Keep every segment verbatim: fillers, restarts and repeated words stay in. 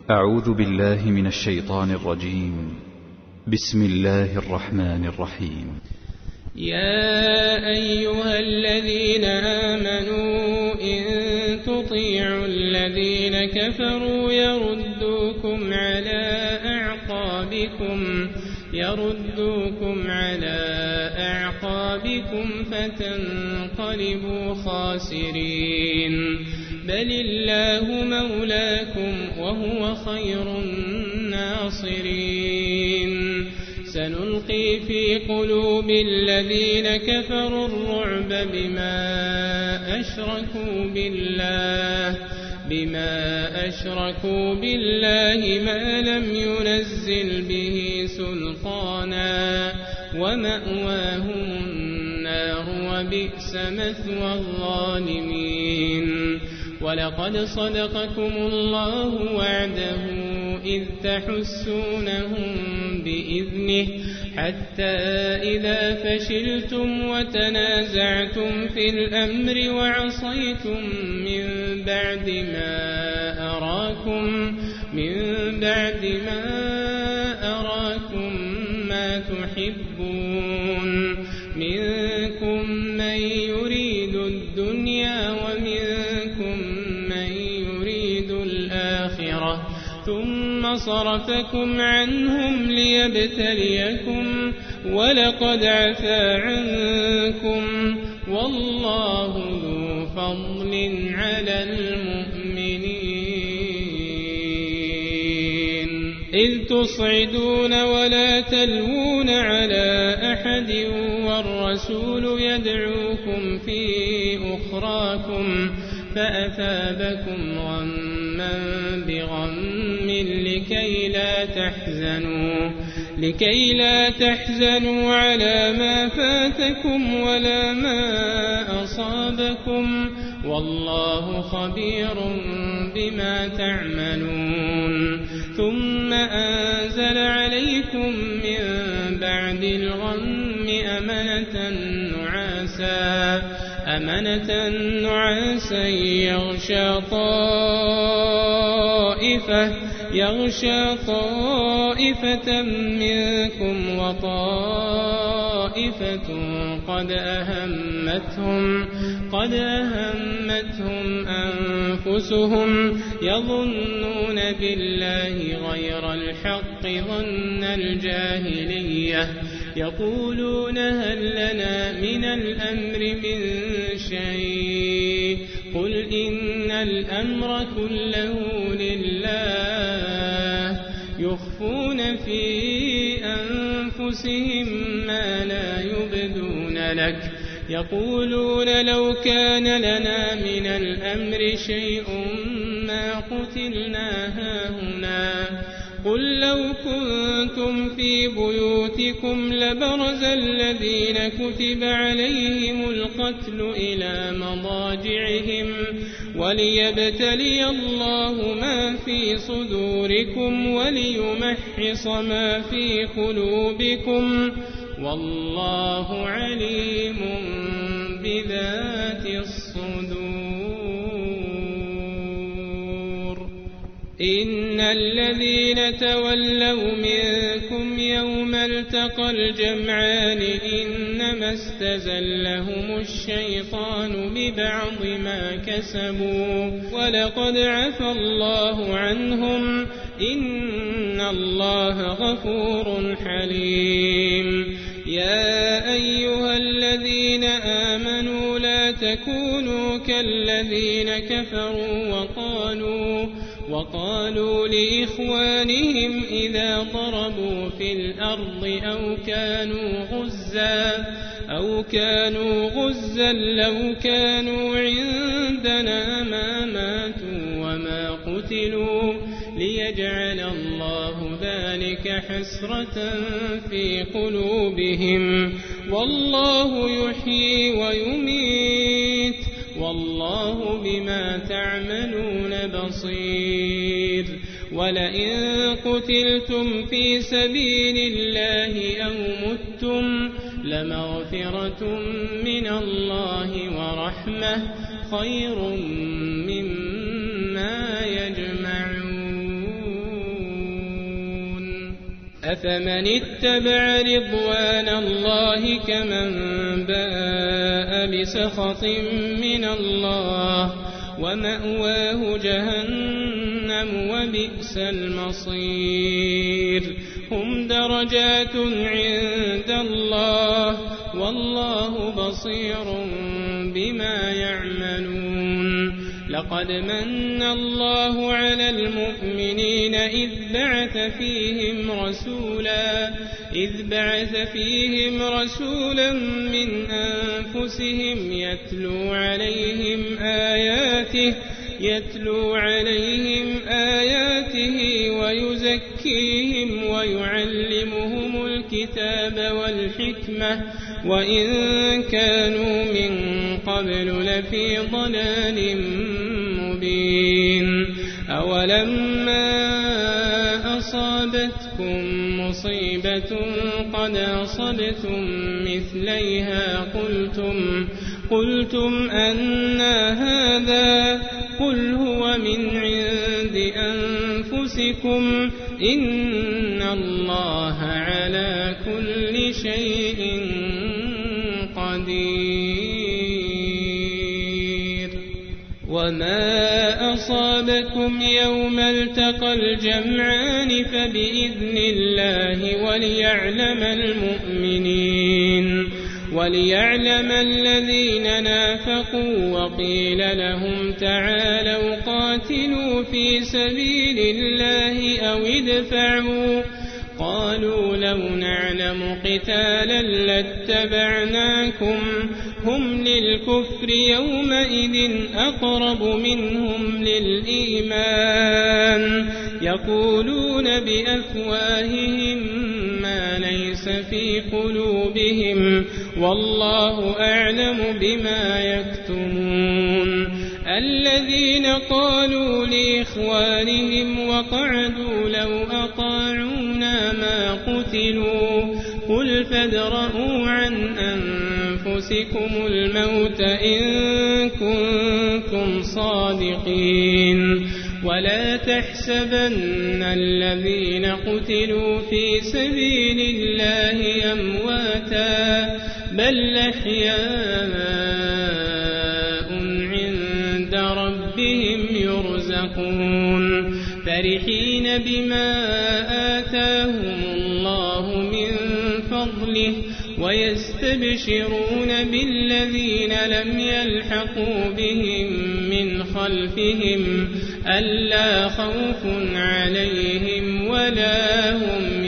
أعوذ بالله من الشيطان الرجيم. بسم الله الرحمن الرحيم. يا أيها الذين آمنوا إن تطيعوا الذين كفروا يردوكم على أعقابكم يردوكم على أعقابكم فتنقلبوا خاسرين. بل الله مولاكم وهو خير الناصرين. سنلقي في قلوب الذين كفروا الرعب بما أشركوا بالله بما أشركوا بالله ما لم ينزل به سلطانا ومأواهم النار وبئس مثوى الظالمين. ولقد صدقكم الله وعده إذ تحسونهم بإذنه حتى إذا فشلتم وتنازعتم في الأمر وعصيتم من بعد ما أراكم من بعد ما أراكم ما تحبون منكم من يريد الدنيا ومنكم من يريد الآخرة ثم صرفكم عنهم ليبتليكم ولقد عفا عنكم والله ذو فضل على المؤمنين. إذ تصعدون ولا تلوون على أحد والرسول يدعوكم في أخراكم فأثابكم غما بغم لكي لا تحزنوا لكي لا تحزنوا على ما فاتكم ولا ما أصابكم والله خبير بما تعملون. ثم أنزل عليكم من بعد الغم أمنة نعاسا أمنة نعاسا يغشى طائفة يغشى طائفة منكم وطائفة قد أهمتهم قد أهمتهم أنفسهم يظنون بالله غير الحق ظن الجاهلية يقولون هل لنا من الأمر من شيء قل إن الأمر كله لله يخفون في أنفسهم ما لا يبدون لك يقولون لو كان لنا من الأمر شيء ما قتلنا هاهنا قل لو كنتم في بيوتكم لبرز الذين كتب عليهم القتل إلى مضاجعهم وليبتلي الله ما في صدوركم وليمحص ما في قلوبكم والله عليم بذات الصدور. إن الذين تولوا منكم يوم التقى الجمعان إنما استزلهم الشيطان ببعض ما كسبوا ولقد عفا الله عنهم إن الله غفور حليم. يا أيها الذين آمنوا لا تكونوا كالذين كفروا وقالوا وقالوا لإخوانهم إذا ضربوا في الأرض أو كانوا غزا أو كانوا غزا لو كانوا عندنا ما ماتوا وما قتلوا ليجعل الله ذلك حسرة في قلوبهم والله يحيي ويميت والله بما تعملون بصير. ولئن قتلتم في سبيل الله أو متم لمغفرة من الله ورحمة خير مما يجمعون. أفمن اتبع رضوان الله كمن باء بسخط من الله ومأواه جهنم وبئس المصير هم درجات عند الله والله بصير بما يعملون لقد من الله على المؤمنين إذ بعث فيهم رسولا إذ بعث فيهم رسولا من أنفسهم يتلو عليهم آياته يتلو عليهم آياته ويزكيهم ويعلمهم الكتاب والحكمة وإن كانوا من قبل لفي ضلال مبين أولما أصابتكم مصيبة قد أصبتم مثليها قلتم قلتم أنى هذا قل هو من عند أنفسكم إن الله على كل شيء قدير وما أصابكم يوم التقى الجمعان فبإذن الله وليعلم المؤمنين وليعلم الذين نافقوا وقيل لهم تعالوا قاتلوا في سبيل الله أو ادفعوا قالوا لو نعلم قتالا لاتبعناكم هم للكفر يومئذ أقرب منهم للإيمان يقولون بأفواههم ما ليس في قلوبهم والله أعلم بما يكتمون الذين قالوا لإخوانهم وقعدوا لو أطاعونا ما قتلوا قل فادرءوا عن أنفسكم الموت إن كنتم صادقين ولا تحسبن الذين قتلوا في سبيل الله أمواتا بل أحياء عند ربهم يرزقون فرحين بما آتاهم الله من فضله ويستبشرون بالذين لم يلحقوا بهم من خلفهم ألا خوف عليهم ولا هم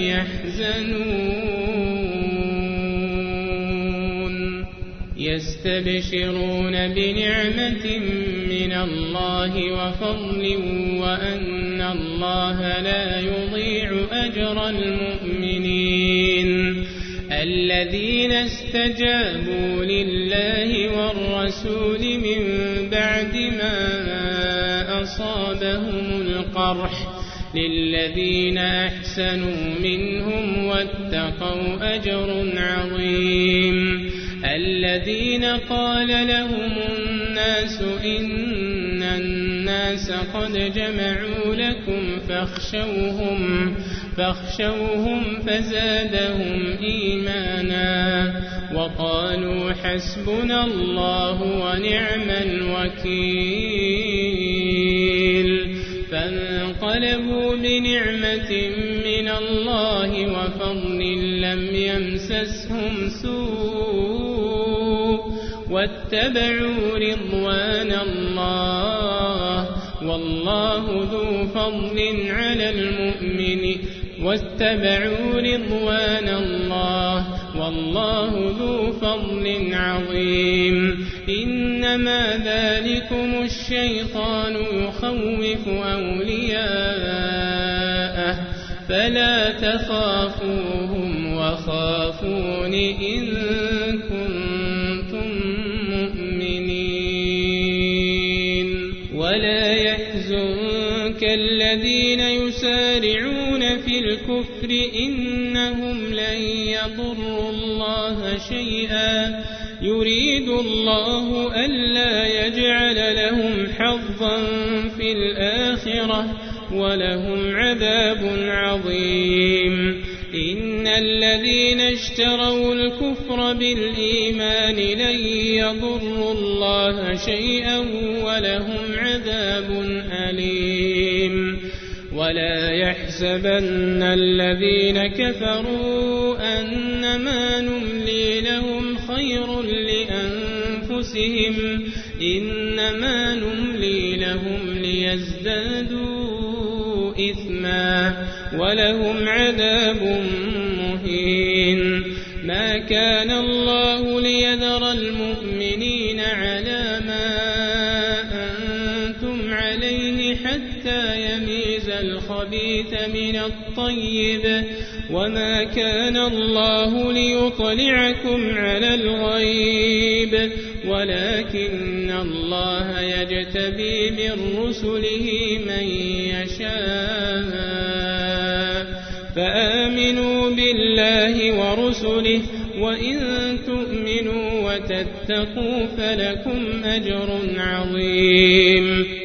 يحزنون يستبشرون بنعمة من الله وفضل وأن الله لا يضيع أجر المؤمنين الذين استجابوا لله والرسول من بعد ما أصابهم القرح للذين أحسنوا منهم واتقوا أجر عظيم الذين قال لهم الناس إن الناس قد جمعوا لكم فاخشوهم فاخشوهم فزادهم إيمانا وقالوا حسبنا الله ونعم الوكيل فانقلبوا بنعمة من الله وفضل لم يمسسهم سوء واتبعوا رضوان الله والله ذو فضل على المؤمنين واتبعوا رضوان الله والله ذو فضل عظيم إنما ذلكم الشيطان يخوف أولياءه فلا تخافوهم وخافون إن كنتم مؤمنين ولا يحزنك الذين يسارعون في الكفر إنهم لن يضروا الله شيئا يريد الله ألا يجعل لهم حظا في الآخرة ولهم عذاب عظيم إن الذين اشتروا الكفر بالإيمان لن يضروا الله شيئا ولهم عذاب أليم ولا يحسبن الذين كفروا أنما نملي لهم خير لأنفسهم إنما نملي لهم ليزدادوا إثما ولهم عذاب مهين ما كان الله ليذر المؤمنين على ما أنتم عليه حتى يميز الخبيث من الطيب وما كان الله ليطلعكم على الغيب ولكن الله يجتبي من رسله من يشاء فآمنوا بالله ورسله وإن تؤمنوا وتتقوا فلكم أجر عظيم